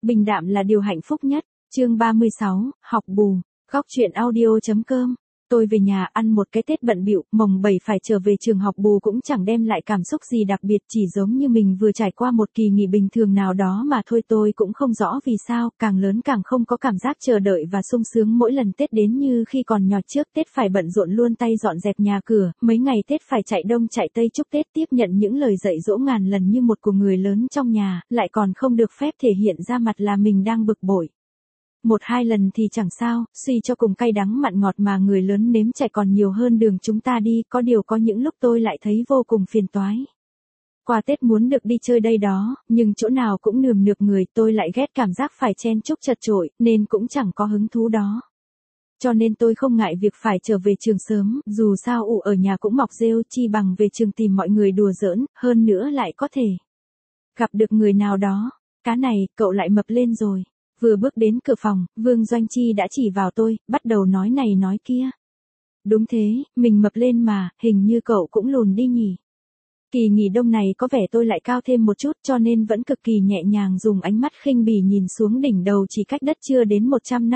Bình đạm là điều hạnh phúc nhất. Chương 36, học bù. Góc truyện audio.com. Tôi về nhà ăn một cái Tết bận bịu, mồng 7 phải trở về trường học bù cũng chẳng đem lại cảm xúc gì đặc biệt, chỉ giống như mình vừa trải qua một kỳ nghỉ bình thường nào đó mà thôi. Tôi cũng không rõ vì sao, càng lớn càng không có cảm giác chờ đợi và sung sướng mỗi lần Tết đến như khi còn nhỏ. Trước Tết phải bận rộn luôn tay dọn dẹp nhà cửa, mấy ngày Tết phải chạy đông chạy tây chúc Tết, tiếp nhận những lời dạy dỗ ngàn lần như một của người lớn trong nhà, lại còn không được phép thể hiện ra mặt là mình đang bực bội. Một hai lần thì chẳng sao, suy cho cùng cay đắng mặn ngọt mà người lớn nếm trải còn nhiều hơn đường chúng ta đi, có điều có những lúc tôi lại thấy vô cùng phiền toái. Qua Tết muốn được đi chơi đây đó, nhưng chỗ nào cũng nườm nượp người, tôi lại ghét cảm giác phải chen chúc chật chội, nên cũng chẳng có hứng thú đó. Cho nên tôi không ngại việc phải trở về trường sớm, dù sao ở nhà cũng mọc rêu, chi bằng về trường tìm mọi người đùa giỡn, hơn nữa lại có thể gặp được người nào đó. Cá này, cậu lại mập lên rồi. Vừa bước đến cửa phòng, Vương Doanh Chi đã chỉ vào tôi, bắt đầu nói này nói kia. Đúng thế, mình mập lên mà, hình như cậu cũng lùn đi nhỉ. Kỳ nghỉ đông này có vẻ tôi lại cao thêm một chút, cho nên vẫn cực kỳ nhẹ nhàng dùng ánh mắt khinh bỉ nhìn xuống đỉnh đầu chỉ cách đất chưa đến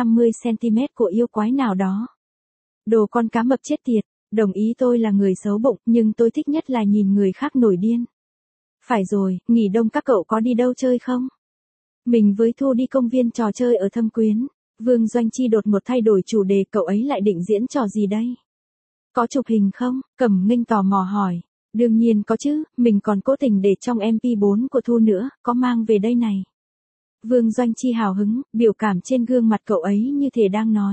150cm của yêu quái nào đó. Đồ con cá mập chết tiệt, đồng ý tôi là người xấu bụng, nhưng tôi thích nhất là nhìn người khác nổi điên. Phải rồi, nghỉ đông các cậu có đi đâu chơi không? Mình với Thu đi công viên trò chơi ở Thâm Quyến. Vương Doanh Chi đột một thay đổi chủ đề, cậu ấy lại định diễn trò gì đây? Có chụp hình không? Cẩm Nghênh tò mò hỏi. Đương nhiên có chứ, mình còn cố tình để trong MP4 của Thu nữa, có mang về đây này. Vương Doanh Chi hào hứng, biểu cảm trên gương mặt cậu ấy như thể đang nói.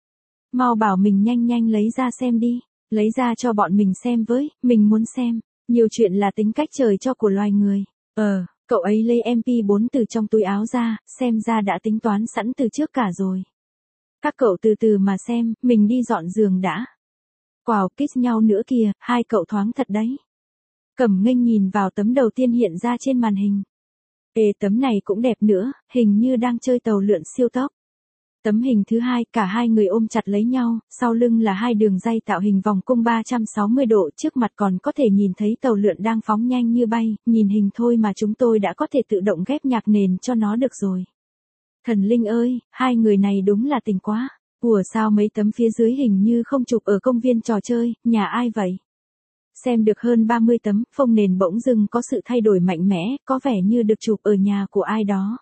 Mau bảo mình nhanh nhanh lấy ra xem đi, lấy ra cho bọn mình xem với, mình muốn xem. Nhiều chuyện là tính cách trời cho của loài người. Cậu ấy lấy MP4 từ trong túi áo ra, xem ra đã tính toán sẵn từ trước cả rồi. Các cậu từ từ mà xem, mình đi dọn giường đã. Wow, kiss nhau nữa kìa, hai cậu thoáng thật đấy. Cẩm Nghênh nhìn vào tấm đầu tiên hiện ra trên màn hình. Tấm này cũng đẹp nữa, hình như đang chơi tàu lượn siêu tốc. Tấm hình thứ hai, cả hai người ôm chặt lấy nhau, sau lưng là hai đường ray tạo hình vòng cung 360 độ, trước mặt còn có thể nhìn thấy tàu lượn đang phóng nhanh như bay, nhìn hình thôi mà chúng tôi đã có thể tự động ghép nhạc nền cho nó được rồi. Thần linh ơi, hai người này đúng là tình quá. Ủa sao mấy tấm phía dưới hình như không chụp ở công viên trò chơi, nhà ai vậy? Xem được hơn 30 tấm, phông nền bỗng dưng có sự thay đổi mạnh mẽ, có vẻ như được chụp ở nhà của ai đó.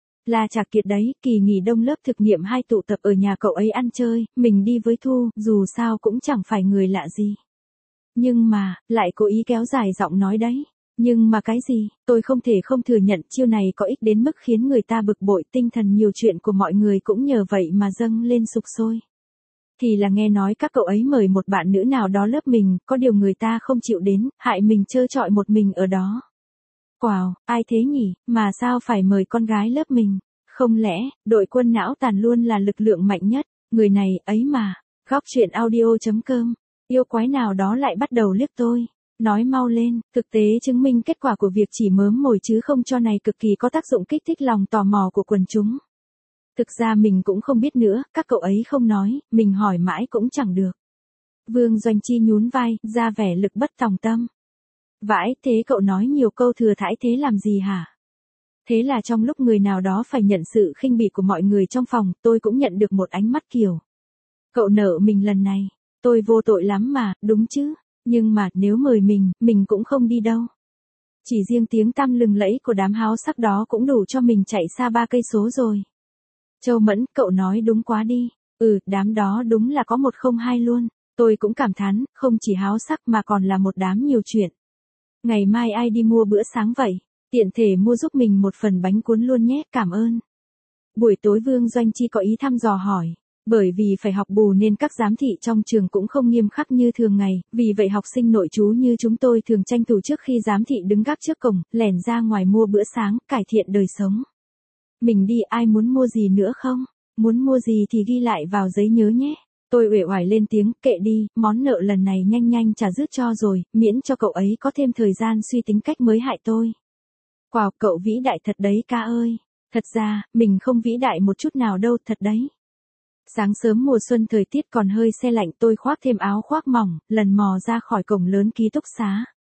Là Trạc Kiệt đấy, kỳ nghỉ đông lớp thực nghiệm 2 tụ tập ở nhà cậu ấy ăn chơi, mình đi với Thu, dù sao cũng chẳng phải người lạ gì. Nhưng mà, lại cố ý kéo dài giọng nói đấy. Nhưng mà cái gì, tôi không thể không thừa nhận chiêu này có ích đến mức khiến người ta bực bội, tinh thần nhiều chuyện của mọi người cũng nhờ vậy mà dâng lên sục sôi. Thì là nghe nói các cậu ấy mời một bạn nữ nào đó lớp mình, có điều người ta không chịu đến, hại mình trơ trọi một mình ở đó. Wow, ai thế nhỉ, mà sao phải mời con gái lớp mình? Không lẽ, đội quân não tàn luôn là lực lượng mạnh nhất, người này, ấy mà. Góc truyện audio.com, yêu quái nào đó lại bắt đầu liếc tôi. Nói mau lên, thực tế chứng minh kết quả của việc chỉ mớm mồi chứ không cho này cực kỳ có tác dụng kích thích lòng tò mò của quần chúng. Thực ra mình cũng không biết nữa, các cậu ấy không nói, mình hỏi mãi cũng chẳng được. Vương Doanh Chi nhún vai, ra vẻ lực bất tòng tâm. Vãi, thế cậu nói nhiều câu thừa thãi thế làm gì hả? Thế là trong lúc người nào đó phải nhận sự khinh bỉ của mọi người trong phòng, tôi cũng nhận được một ánh mắt kiểu. Cậu nợ mình lần này, tôi vô tội lắm mà, đúng chứ, nhưng mà nếu mời mình cũng không đi đâu. Chỉ riêng tiếng tăm lừng lẫy của đám háo sắc đó cũng đủ cho mình chạy xa 3 cây số rồi. Châu Mẫn, cậu nói đúng quá đi, đám đó đúng là có 102 luôn, tôi cũng cảm thán, không chỉ háo sắc mà còn là một đám nhiều chuyện. Ngày mai ai đi mua bữa sáng vậy? Tiện thể mua giúp mình một phần bánh cuốn luôn nhé, cảm ơn. Buổi tối Vương Doanh Chi có ý thăm dò hỏi. Bởi vì phải học bù nên các giám thị trong trường cũng không nghiêm khắc như thường ngày, vì vậy học sinh nội trú như chúng tôi thường tranh thủ trước khi giám thị đứng gác trước cổng, lẻn ra ngoài mua bữa sáng, cải thiện đời sống. Mình đi, ai muốn mua gì nữa không? Muốn mua gì thì ghi lại vào giấy nhớ nhé. Tôi uể oải lên tiếng, kệ đi, món nợ lần này nhanh nhanh trả dứt cho rồi, miễn cho cậu ấy có thêm thời gian suy tính cách mới hại tôi. Wow, cậu vĩ đại thật đấy ca ơi. Thật ra, mình không vĩ đại một chút nào đâu, thật đấy. Sáng sớm mùa xuân thời tiết còn hơi se lạnh, tôi khoác thêm áo khoác mỏng, lần mò ra khỏi cổng lớn ký túc xá.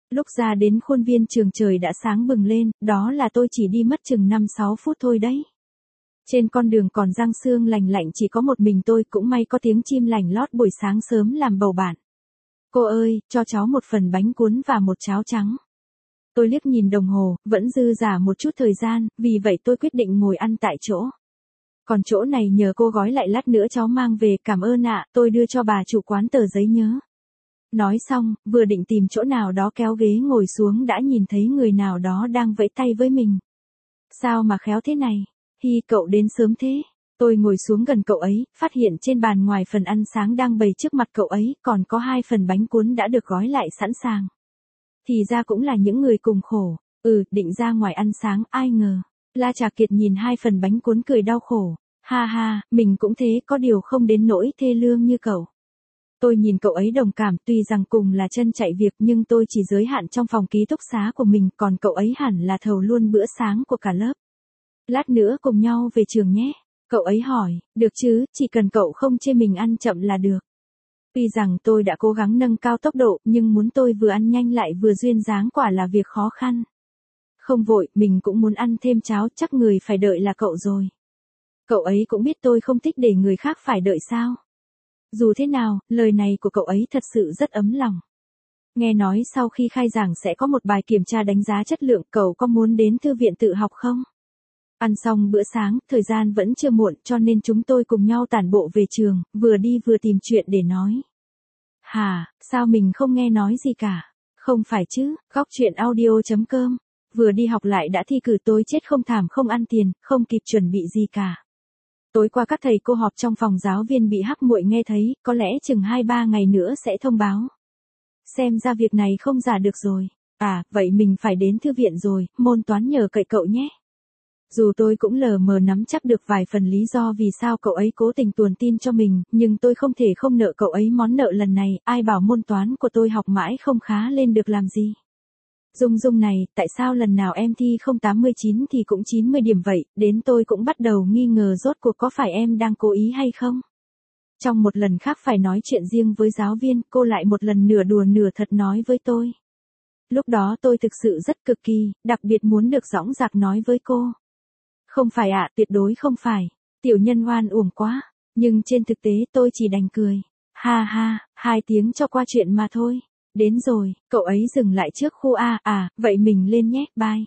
Lúc ra đến khuôn viên trường trời đã sáng bừng lên, đó là tôi chỉ đi mất chừng 5-6 phút thôi đấy. Trên con đường còn giăng sương lành lạnh chỉ có một mình tôi, cũng may có tiếng chim lành lót buổi sáng sớm làm bầu bạn. Cô ơi, cho cháu một phần bánh cuốn và một cháo trắng. Tôi liếc nhìn đồng hồ, vẫn dư dả một chút thời gian, vì vậy tôi quyết định ngồi ăn tại chỗ. Còn chỗ này nhờ cô gói lại lát nữa cháu mang về, cảm ơn ạ, tôi đưa cho bà chủ quán tờ giấy nhớ. Nói xong, vừa định tìm chỗ nào đó kéo ghế ngồi xuống đã nhìn thấy người nào đó đang vẫy tay với mình. Sao mà khéo thế này? Hi, cậu đến sớm thế. Tôi ngồi xuống gần cậu ấy, phát hiện trên bàn ngoài phần ăn sáng đang bày trước mặt cậu ấy, còn có 2 phần bánh cuốn đã được gói lại sẵn sàng. Thì ra cũng là những người cùng khổ. Định ra ngoài ăn sáng, ai ngờ. La Trà Kiệt nhìn 2 phần bánh cuốn cười đau khổ. Ha ha, mình cũng thế, có điều không đến nỗi thê lương như cậu. Tôi nhìn cậu ấy đồng cảm, tuy rằng cùng là chân chạy việc nhưng tôi chỉ giới hạn trong phòng ký túc xá của mình, còn cậu ấy hẳn là thầu luôn bữa sáng của cả lớp. Lát nữa cùng nhau về trường nhé. Cậu ấy hỏi, được chứ, chỉ cần cậu không chê mình ăn chậm là được. Tuy rằng tôi đã cố gắng nâng cao tốc độ, nhưng muốn tôi vừa ăn nhanh lại vừa duyên dáng quả là việc khó khăn. Không vội, mình cũng muốn ăn thêm cháo, chắc người phải đợi là cậu rồi. Cậu ấy cũng biết tôi không thích để người khác phải đợi sao. Dù thế nào, lời này của cậu ấy thật sự rất ấm lòng. Nghe nói sau khi khai giảng sẽ có một bài kiểm tra đánh giá chất lượng, cậu có muốn đến thư viện tự học không? Ăn xong bữa sáng, thời gian vẫn chưa muộn cho nên chúng tôi cùng nhau tản bộ về trường, vừa đi vừa tìm chuyện để nói. Hả, sao mình không nghe nói gì cả? Không phải chứ, góc truyện audio.com. Vừa đi học lại đã thi cử, tôi chết không thảm không ăn tiền, không kịp chuẩn bị gì cả. Tối qua các thầy cô họp trong phòng giáo viên bị hắc muội nghe thấy, có lẽ chừng 2-3 ngày nữa sẽ thông báo. Xem ra việc này không giả được rồi. Vậy mình phải đến thư viện rồi, môn toán nhờ cậy cậu nhé. Dù tôi cũng lờ mờ nắm chắc được vài phần lý do vì sao cậu ấy cố tình tuồn tin cho mình, nhưng tôi không thể không nợ cậu ấy món nợ lần này, ai bảo môn toán của tôi học mãi không khá lên được làm gì. Dung Dung này, tại sao lần nào em thi không 89 thì cũng 90 điểm vậy, đến tôi cũng bắt đầu nghi ngờ rốt cuộc có phải em đang cố ý hay không. Trong một lần khác phải nói chuyện riêng với giáo viên, cô lại một lần nửa đùa nửa thật nói với tôi. Lúc đó tôi thực sự rất cực kỳ, đặc biệt muốn được dõng dạc nói với cô. Không phải ạ, tuyệt đối không phải. Tiểu nhân oan uổng quá. Nhưng trên thực tế tôi chỉ đành cười. Ha ha, 2 tiếng cho qua chuyện mà thôi. Đến rồi, cậu ấy dừng lại trước khu A. Vậy mình lên nhé, bye.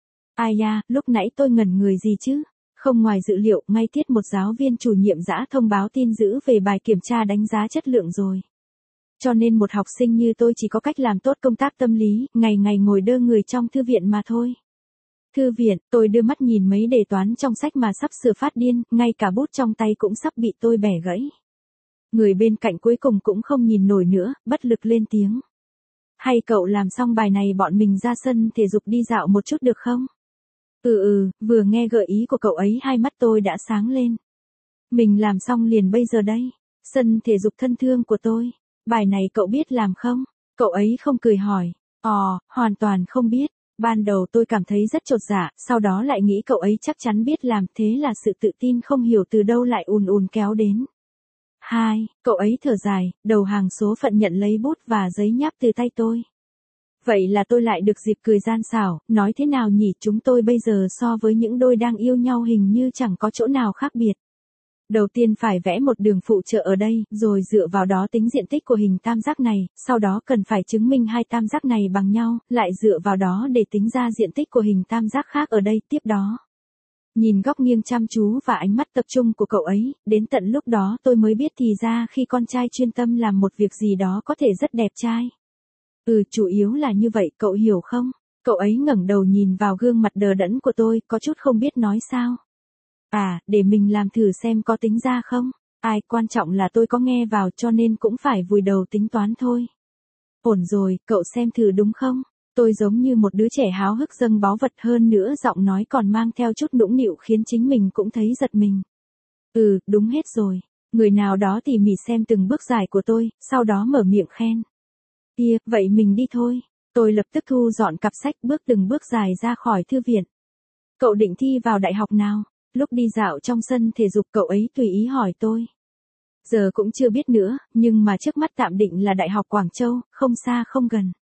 Ai da, lúc nãy tôi ngẩn người gì chứ? Không ngoài dự liệu, ngay tiết một giáo viên chủ nhiệm dã thông báo tin dữ về bài kiểm tra đánh giá chất lượng rồi. Cho nên một học sinh như tôi chỉ có cách làm tốt công tác tâm lý, ngày ngày ngồi đơ người trong thư viện mà thôi. Thư viện, tôi đưa mắt nhìn mấy đề toán trong sách mà sắp sửa phát điên, ngay cả bút trong tay cũng sắp bị tôi bẻ gãy. Người bên cạnh cuối cùng cũng không nhìn nổi nữa, bất lực lên tiếng. Hay cậu làm xong bài này bọn mình ra sân thể dục đi dạo một chút được không? Vừa nghe gợi ý của cậu ấy hai mắt tôi đã sáng lên. Mình làm xong liền bây giờ đây. Sân thể dục thân thương của tôi. Bài này cậu biết làm không? Cậu ấy không cười hỏi. Hoàn toàn không biết. Ban đầu tôi cảm thấy rất chột dạ, sau đó lại nghĩ cậu ấy chắc chắn biết làm, thế là sự tự tin không hiểu từ đâu lại ùn ùn kéo đến. Cậu ấy thở dài, đầu hàng số phận nhận lấy bút và giấy nháp từ tay tôi. Vậy là tôi lại được dịp cười gian xảo, nói thế nào nhỉ, chúng tôi bây giờ so với những đôi đang yêu nhau hình như chẳng có chỗ nào khác biệt. Đầu tiên phải vẽ một đường phụ trợ ở đây, rồi dựa vào đó tính diện tích của hình tam giác này, sau đó cần phải chứng minh hai tam giác này bằng nhau, lại dựa vào đó để tính ra diện tích của hình tam giác khác ở đây, tiếp đó. Nhìn góc nghiêng chăm chú và ánh mắt tập trung của cậu ấy, đến tận lúc đó tôi mới biết thì ra khi con trai chuyên tâm làm một việc gì đó có thể rất đẹp trai. Chủ yếu là như vậy, cậu hiểu không? Cậu ấy ngẩng đầu nhìn vào gương mặt đờ đẫn của tôi, có chút không biết nói sao. Để mình làm thử xem có tính ra không? Quan trọng là tôi có nghe vào cho nên cũng phải vùi đầu tính toán thôi. Ổn rồi, cậu xem thử đúng không? Tôi giống như một đứa trẻ háo hức dâng báu vật, hơn nữa giọng nói còn mang theo chút nũng nịu khiến chính mình cũng thấy giật mình. Đúng hết rồi. Người nào đó tỉ mỉ xem từng bước giải của tôi, sau đó mở miệng khen. Vậy mình đi thôi. Tôi lập tức thu dọn cặp sách, bước từng bước dài ra khỏi thư viện. Cậu định thi vào đại học nào? Lúc đi dạo trong sân thể dục cậu ấy tùy ý hỏi tôi. Giờ cũng chưa biết nữa, nhưng mà trước mắt tạm định là Đại học Quảng Châu, không xa không gần.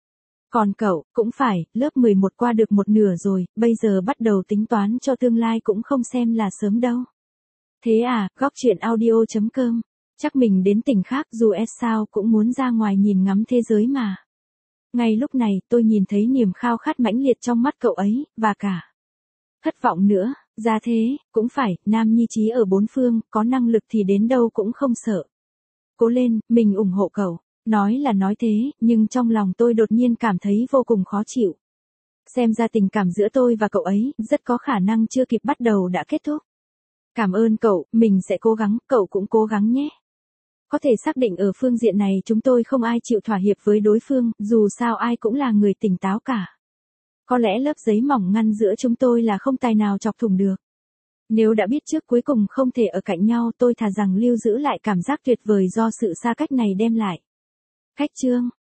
Còn cậu, cũng phải, lớp 11 qua được một nửa rồi, bây giờ bắt đầu tính toán cho tương lai cũng không xem là sớm đâu. Thế à, góc chuyện audio.com. Chắc mình đến tỉnh khác dù sao cũng muốn ra ngoài nhìn ngắm thế giới mà. Ngay lúc này tôi nhìn thấy niềm khao khát mãnh liệt trong mắt cậu ấy, và cả thất vọng nữa, ra thế, cũng phải, nam nhi chí ở bốn phương, có năng lực thì đến đâu cũng không sợ. Cố lên, mình ủng hộ cậu. Nói là nói thế, nhưng trong lòng tôi đột nhiên cảm thấy vô cùng khó chịu. Xem ra tình cảm giữa tôi và cậu ấy, rất có khả năng chưa kịp bắt đầu đã kết thúc. Cảm ơn cậu, mình sẽ cố gắng, cậu cũng cố gắng nhé. Có thể xác định ở phương diện này chúng tôi không ai chịu thỏa hiệp với đối phương, dù sao ai cũng là người tỉnh táo cả. Có lẽ lớp giấy mỏng ngăn giữa chúng tôi là không tài nào chọc thủng được. Nếu đã biết trước cuối cùng không thể ở cạnh nhau, tôi thà rằng lưu giữ lại cảm giác tuyệt vời do sự xa cách này đem lại. Khách chương